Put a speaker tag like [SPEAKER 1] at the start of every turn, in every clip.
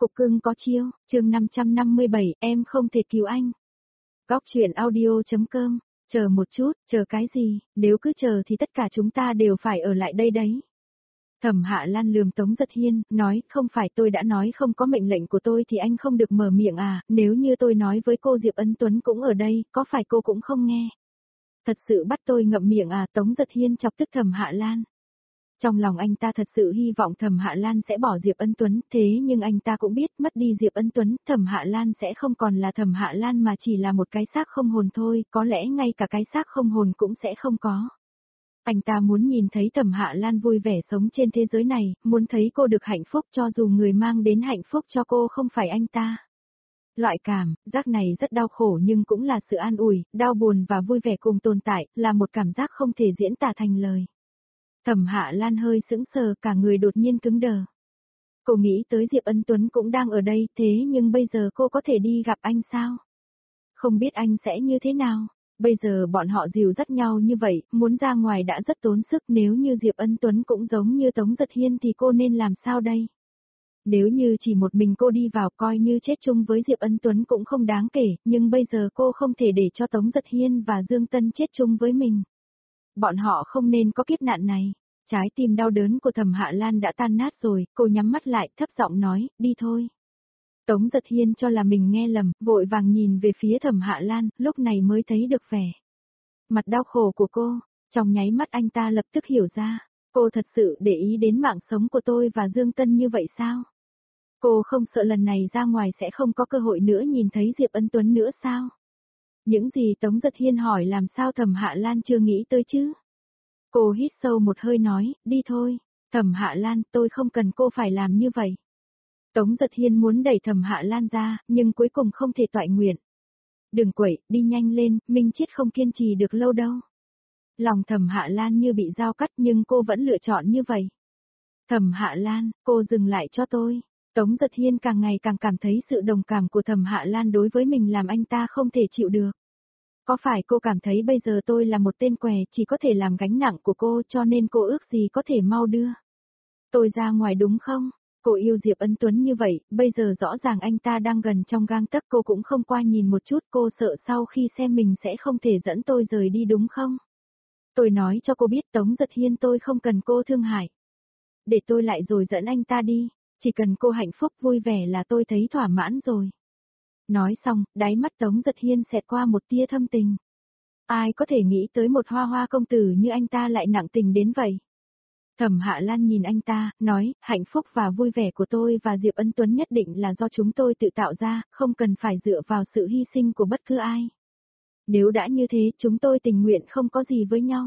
[SPEAKER 1] Cục cưng có chiêu, chương 557, em không thể cứu anh. Góc chuyện audio.com, chờ một chút, chờ cái gì, nếu cứ chờ thì tất cả chúng ta đều phải ở lại đây đấy. Thẩm Hạ Lan lườm Tống Giật Hiên, nói, không phải tôi đã nói không có mệnh lệnh của tôi thì anh không được mở miệng à, nếu như tôi nói với cô Diệp Ân Tuấn cũng ở đây, có phải cô cũng không nghe? Thật sự bắt tôi ngậm miệng à, Tống Giật Hiên chọc tức Thẩm Hạ Lan. Trong lòng anh ta thật sự hy vọng Thẩm Hạ Lan sẽ bỏ Diệp Ân Tuấn, thế nhưng anh ta cũng biết mất đi Diệp Ân Tuấn, Thẩm Hạ Lan sẽ không còn là Thẩm Hạ Lan mà chỉ là một cái xác không hồn thôi, có lẽ ngay cả cái xác không hồn cũng sẽ không có. Anh ta muốn nhìn thấy Thẩm Hạ Lan vui vẻ sống trên thế giới này, muốn thấy cô được hạnh phúc cho dù người mang đến hạnh phúc cho cô không phải anh ta. Loại cảm giác này rất đau khổ nhưng cũng là sự an ủi, đau buồn và vui vẻ cùng tồn tại, là một cảm giác không thể diễn tả thành lời. Thẩm Hạ Lan hơi sững sờ, cả người đột nhiên cứng đờ. Cô nghĩ tới Diệp Ân Tuấn cũng đang ở đây, thế nhưng bây giờ cô có thể đi gặp anh sao? Không biết anh sẽ như thế nào? Bây giờ bọn họ dìu dắt nhau như vậy, muốn ra ngoài đã rất tốn sức, nếu như Diệp Ân Tuấn cũng giống như Tống Giật Hiên thì cô nên làm sao đây? Nếu như chỉ một mình cô đi vào coi như chết chung với Diệp Ân Tuấn cũng không đáng kể, nhưng bây giờ cô không thể để cho Tống Giật Hiên và Dương Tân chết chung với mình. Bọn họ không nên có kiếp nạn này. Trái tim đau đớn của Thẩm Hạ Lan đã tan nát rồi, cô nhắm mắt lại, thấp giọng nói, đi thôi. Tống Giật Hiên cho là mình nghe lầm, vội vàng nhìn về phía Thẩm Hạ Lan, lúc này mới thấy được vẻ mặt đau khổ của cô, trong nháy mắt anh ta lập tức hiểu ra, cô thật sự để ý đến mạng sống của tôi và Dương Tân như vậy sao? Cô không sợ lần này ra ngoài sẽ không có cơ hội nữa nhìn thấy Diệp Ân Tuấn nữa sao? Những gì Tống Giật Hiên hỏi làm sao Thẩm Hạ Lan chưa nghĩ tới chứ? Cô hít sâu một hơi nói, đi thôi, Thẩm Hạ Lan, tôi không cần cô phải làm như vậy. Tống Giật Hiên muốn đẩy Thẩm Hạ Lan ra, nhưng cuối cùng không thể toại nguyện. Đừng quậy, đi nhanh lên, Minh Chiết không kiên trì được lâu đâu. Lòng Thẩm Hạ Lan như bị dao cắt nhưng cô vẫn lựa chọn như vậy. Thẩm Hạ Lan, cô dừng lại cho tôi. Tống Giật Hiên càng ngày càng cảm thấy sự đồng cảm của Thẩm Hạ Lan đối với mình làm anh ta không thể chịu được. Có phải cô cảm thấy bây giờ tôi là một tên què chỉ có thể làm gánh nặng của cô cho nên cô ước gì có thể mau đưa tôi ra ngoài đúng không? Cô yêu Diệp Ân Tuấn như vậy, bây giờ rõ ràng anh ta đang gần trong gang tấc cô cũng không qua nhìn một chút, cô sợ sau khi xem mình sẽ không thể dẫn tôi rời đi đúng không? Tôi nói cho cô biết Tống Giật Hiên tôi không cần cô thương hại. Để tôi lại rồi dẫn anh ta đi, chỉ cần cô hạnh phúc vui vẻ là tôi thấy thỏa mãn rồi. Nói xong, đáy mắt Tống Giật Hiên xẹt qua một tia thâm tình. Ai có thể nghĩ tới một hoa hoa công tử như anh ta lại nặng tình đến vậy? Thẩm Hạ Lan nhìn anh ta, nói, hạnh phúc và vui vẻ của tôi và Diệp Ân Tuấn nhất định là do chúng tôi tự tạo ra, không cần phải dựa vào sự hy sinh của bất cứ ai. Nếu đã như thế, chúng tôi tình nguyện không có gì với nhau.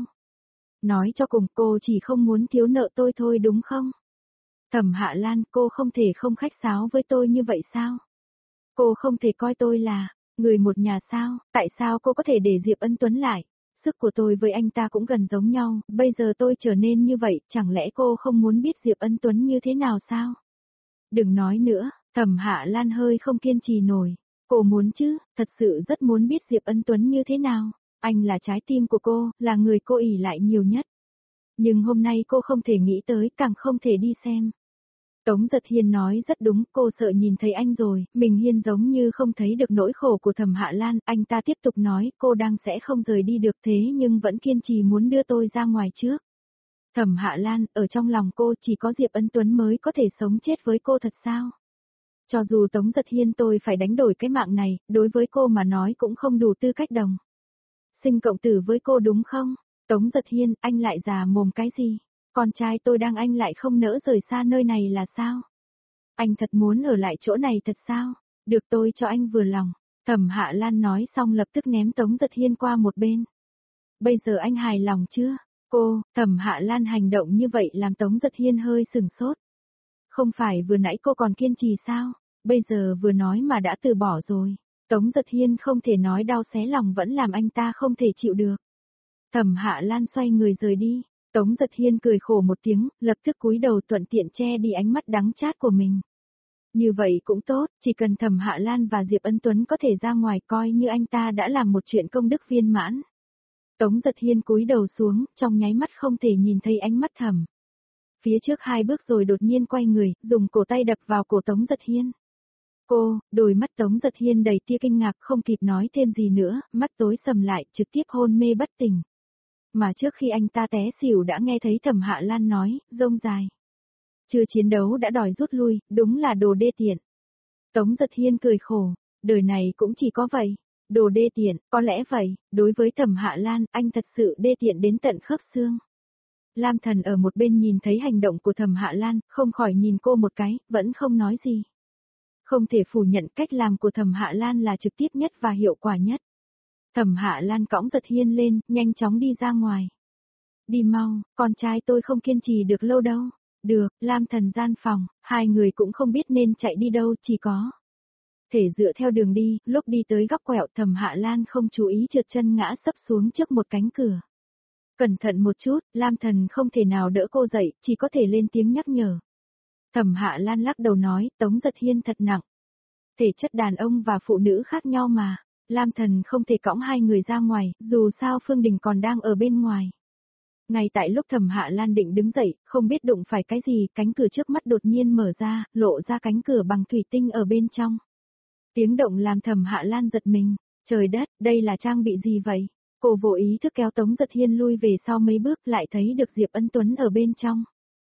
[SPEAKER 1] Nói cho cùng, cô chỉ không muốn thiếu nợ tôi thôi đúng không? Thẩm Hạ Lan, cô không thể không khách sáo với tôi như vậy sao? Cô không thể coi tôi là người một nhà sao, tại sao cô có thể để Diệp Ân Tuấn lại? Sức của tôi với anh ta cũng gần giống nhau, bây giờ tôi trở nên như vậy, chẳng lẽ cô không muốn biết Diệp Ân Tuấn như thế nào sao? Đừng nói nữa, Thẩm Hạ Lan hơi không kiên trì nổi. Cô muốn chứ, thật sự rất muốn biết Diệp Ân Tuấn như thế nào. Anh là trái tim của cô, là người cô ỷ lại nhiều nhất. Nhưng hôm nay cô không thể nghĩ tới, càng không thể đi xem. Tống Giật Hiên nói rất đúng, cô sợ nhìn thấy anh rồi, mình Hiên giống như không thấy được nỗi khổ của Thẩm Hạ Lan, anh ta tiếp tục nói, cô đang sẽ không rời đi được thế nhưng vẫn kiên trì muốn đưa tôi ra ngoài trước. Thẩm Hạ Lan, ở trong lòng cô chỉ có Diệp Ân Tuấn mới có thể sống chết với cô thật sao? Cho dù Tống Giật Hiên tôi phải đánh đổi cái mạng này, đối với cô mà nói cũng không đủ tư cách đồng sinh cộng tử với cô đúng không? Tống Giật Hiên, anh lại già mồm cái gì? Con trai tôi đang anh lại không nỡ rời xa nơi này là sao? Anh thật muốn ở lại chỗ này thật sao? Được tôi cho anh vừa lòng. Thẩm Hạ Lan nói xong lập tức ném Tống Giật Hiên qua một bên. Bây giờ anh hài lòng chưa? Cô, Thẩm Hạ Lan hành động như vậy làm Tống Giật Hiên hơi sừng sốt. Không phải vừa nãy cô còn kiên trì sao? Bây giờ vừa nói mà đã từ bỏ rồi. Tống Giật Hiên không thể nói đau xé lòng vẫn làm anh ta không thể chịu được. Thẩm Hạ Lan xoay người rời đi. Tống Giật Hiên cười khổ một tiếng, lập tức cúi đầu thuận tiện che đi ánh mắt đắng chát của mình. Như vậy cũng tốt, chỉ cần Thẩm Hạ Lan và Diệp Ân Tuấn có thể ra ngoài coi như anh ta đã làm một chuyện công đức viên mãn. Tống Giật Hiên cúi đầu xuống, trong nháy mắt không thể nhìn thấy ánh mắt Thẩm. Phía trước 2 bước rồi đột nhiên quay người, dùng cổ tay đập vào cổ Tống Giật Hiên. Đôi mắt Tống Giật Hiên đầy tia kinh ngạc không kịp nói thêm gì nữa, mắt tối sầm lại, trực tiếp hôn mê bất tỉnh. Mà trước khi anh ta té xỉu đã nghe thấy Thẩm Hạ Lan nói, rông dài. Chưa chiến đấu đã đòi rút lui, đúng là đồ đê tiện. Tống Giật Hiên cười khổ, đời này cũng chỉ có vậy. Đồ đê tiện, có lẽ vậy, đối với Thẩm Hạ Lan, anh thật sự đê tiện đến tận khớp xương. Lam Thần ở một bên nhìn thấy hành động của Thẩm Hạ Lan, không khỏi nhìn cô một cái, vẫn không nói gì. Không thể phủ nhận cách làm của Thẩm Hạ Lan là trực tiếp nhất và hiệu quả nhất. Thẩm Hạ Lan cõng Giật Hiên lên, nhanh chóng đi ra ngoài. Đi mau, con trai tôi không kiên trì được lâu đâu. Được, Lam Thần gian phòng, hai người cũng không biết nên chạy đi đâu, chỉ có thể dựa theo đường đi, lúc đi tới góc quẹo Thẩm Hạ Lan không chú ý trượt chân ngã sấp xuống trước một cánh cửa. Cẩn thận một chút, Lam Thần không thể nào đỡ cô dậy, chỉ có thể lên tiếng nhắc nhở. Thẩm Hạ Lan lắc đầu nói, Tống Giật Hiên thật nặng. Thể chất đàn ông và phụ nữ khác nhau mà. Lam Thần không thể cõng hai người ra ngoài, dù sao Phương Đình còn đang ở bên ngoài. Ngay tại lúc Thẩm Hạ Lan định đứng dậy, không biết đụng phải cái gì, cánh cửa trước mắt đột nhiên mở ra, lộ ra cánh cửa bằng thủy tinh ở bên trong. Tiếng động làm Thẩm Hạ Lan giật mình. Trời đất, đây là trang bị gì vậy? Cô vô ý thức kéo Tống Giật Hiên lui về sau mấy bước lại thấy được Diệp Ân Tuấn ở bên trong.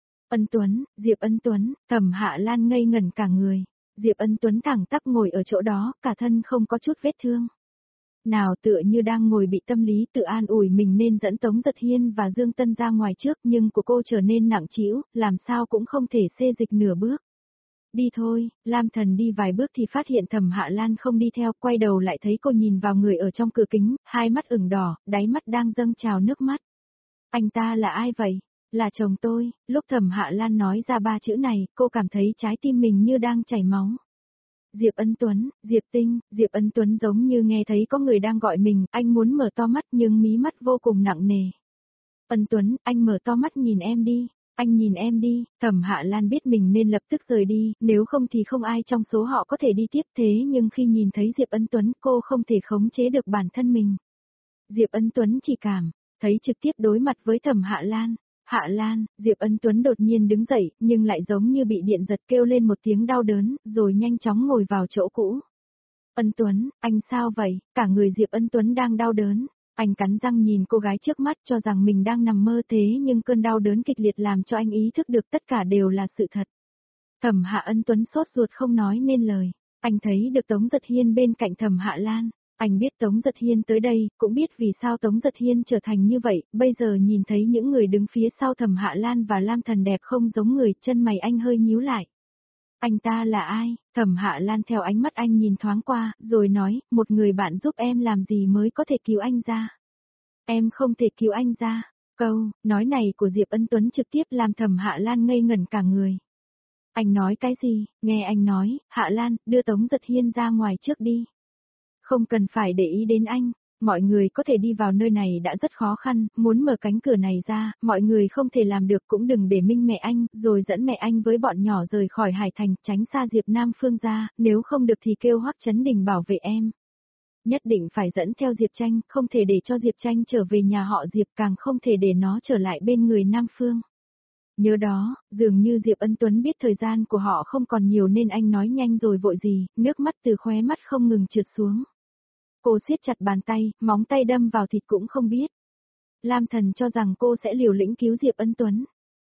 [SPEAKER 1] Diệp Ân Tuấn, Thẩm Hạ Lan ngây ngẩn cả người. Diệp Ân Tuấn thẳng tắp ngồi ở chỗ đó, cả thân không có chút vết thương. Nào tựa như đang ngồi bị tâm lý tự an ủi mình nên dẫn Tống Giật Hiên và Dương Tân ra ngoài trước nhưng của cô trở nên nặng trĩu, làm sao cũng không thể xê dịch nửa bước. Đi thôi, Lam Thần đi vài bước thì phát hiện Thẩm Hạ Lan không đi theo, quay đầu lại thấy cô nhìn vào người ở trong cửa kính, hai mắt ửng đỏ, đáy mắt đang dâng trào nước mắt. Anh ta là ai vậy? Là chồng tôi. Lúc Thẩm Hạ Lan nói ra ba chữ này, cô cảm thấy trái tim mình như đang chảy máu. Diệp Ân Tuấn, Diệp Tinh, Diệp Ân Tuấn giống như nghe thấy có người đang gọi mình, anh muốn mở to mắt nhưng mí mắt vô cùng nặng nề. Ân Tuấn, anh mở to mắt nhìn em đi. Anh nhìn em đi. Thẩm Hạ Lan biết mình nên lập tức rời đi, nếu không thì không ai trong số họ có thể đi tiếp thế nhưng khi nhìn thấy Diệp Ân Tuấn cô không thể khống chế được bản thân mình. Diệp Ân Tuấn chỉ cảm thấy trực tiếp đối mặt với Thẩm Hạ Lan. Hạ Lan, Diệp Ân Tuấn đột nhiên đứng dậy, nhưng lại giống như bị điện giật kêu lên một tiếng đau đớn, rồi nhanh chóng ngồi vào chỗ cũ. Ân Tuấn, anh sao vậy? Cả người Diệp Ân Tuấn đang đau đớn. Anh cắn răng nhìn cô gái trước mắt cho rằng mình đang nằm mơ thế nhưng cơn đau đớn kịch liệt làm cho anh ý thức được tất cả đều là sự thật. Thẩm Hạ Ân Tuấn sốt ruột không nói nên lời. Anh thấy được Tống Giật Hiên bên cạnh Thẩm Hạ Lan. Anh biết Tống Giật Hiên tới đây, cũng biết vì sao Tống Giật Hiên trở thành như vậy, bây giờ nhìn thấy những người đứng phía sau Thẩm Hạ Lan và Lam Thần đẹp không giống người, chân mày anh hơi nhíu lại. Anh ta là ai? Thẩm Hạ Lan theo ánh mắt anh nhìn thoáng qua, rồi nói, một người bạn giúp em làm gì mới có thể cứu anh ra. Em không thể cứu anh ra. Câu nói này của Diệp Ân Tuấn trực tiếp làm Thẩm Hạ Lan ngây ngẩn cả người. Anh nói cái gì? Nghe anh nói, Hạ Lan, đưa Tống Giật Hiên ra ngoài trước đi. Không cần phải để ý đến anh, mọi người có thể đi vào nơi này đã rất khó khăn, muốn mở cánh cửa này ra, mọi người không thể làm được cũng đừng để Minh mẹ anh, rồi dẫn mẹ anh với bọn nhỏ rời khỏi Hải Thành, tránh xa Diệp Nam Phương ra, nếu không được thì kêu Hoắc Chấn Đình bảo vệ em. Nhất định phải dẫn theo Diệp Tranh, không thể để cho Diệp Tranh trở về nhà họ Diệp, càng không thể để nó trở lại bên người Nam Phương. Nhớ đó, dường như Diệp Ân Tuấn biết thời gian của họ không còn nhiều nên anh nói nhanh rồi vội gì, nước mắt từ khóe mắt không ngừng trượt xuống. Cô siết chặt bàn tay, móng tay đâm vào thịt cũng không biết. Lam Thần cho rằng cô sẽ liều lĩnh cứu Diệp Ân Tuấn.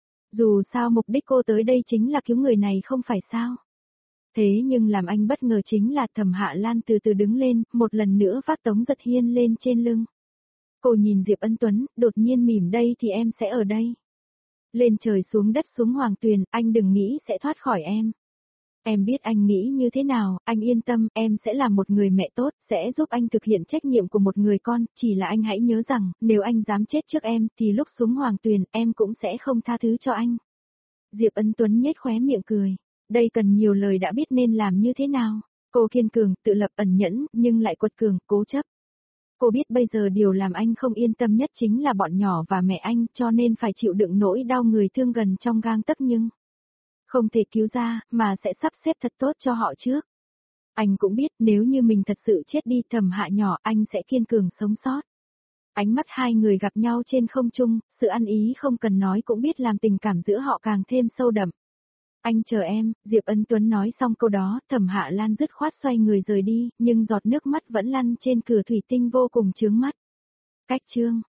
[SPEAKER 1] Dù sao mục đích cô tới đây chính là cứu người này không phải sao. Thế nhưng làm anh bất ngờ chính là Thẩm Hạ Lan từ từ đứng lên, một lần nữa vác Tống Giật Hiên lên trên lưng. Cô nhìn Diệp Ân Tuấn, đột nhiên mỉm đây thì em sẽ ở đây. Lên trời xuống đất xuống hoàng tuyền, anh đừng nghĩ sẽ thoát khỏi em. Em biết anh nghĩ như thế nào, anh yên tâm, em sẽ là một người mẹ tốt, sẽ giúp anh thực hiện trách nhiệm của một người con, chỉ là anh hãy nhớ rằng, nếu anh dám chết trước em, thì lúc xuống hoàng tuyền, em cũng sẽ không tha thứ cho anh. Diệp Ân Tuấn nhếch khóe miệng cười, đây cần nhiều lời đã biết nên làm như thế nào. Cô kiên cường, tự lập ẩn nhẫn, nhưng lại quật cường, cố chấp. Cô biết bây giờ điều làm anh không yên tâm nhất chính là bọn nhỏ và mẹ anh, cho nên phải chịu đựng nỗi đau người thương gần trong gang tấc nhưng không thể cứu ra, mà sẽ sắp xếp thật tốt cho họ trước. Anh cũng biết nếu như mình thật sự chết đi Thẩm Hạ nhỏ anh sẽ kiên cường sống sót. Ánh mắt hai người gặp nhau trên không trung, sự ăn ý không cần nói cũng biết làm tình cảm giữa họ càng thêm sâu đậm. Anh chờ em, Diệp Ân Tuấn nói xong câu đó, Thẩm Hạ Lan dứt khoát xoay người rời đi, nhưng giọt nước mắt vẫn lăn trên cửa thủy tinh vô cùng chướng mắt. Cách chương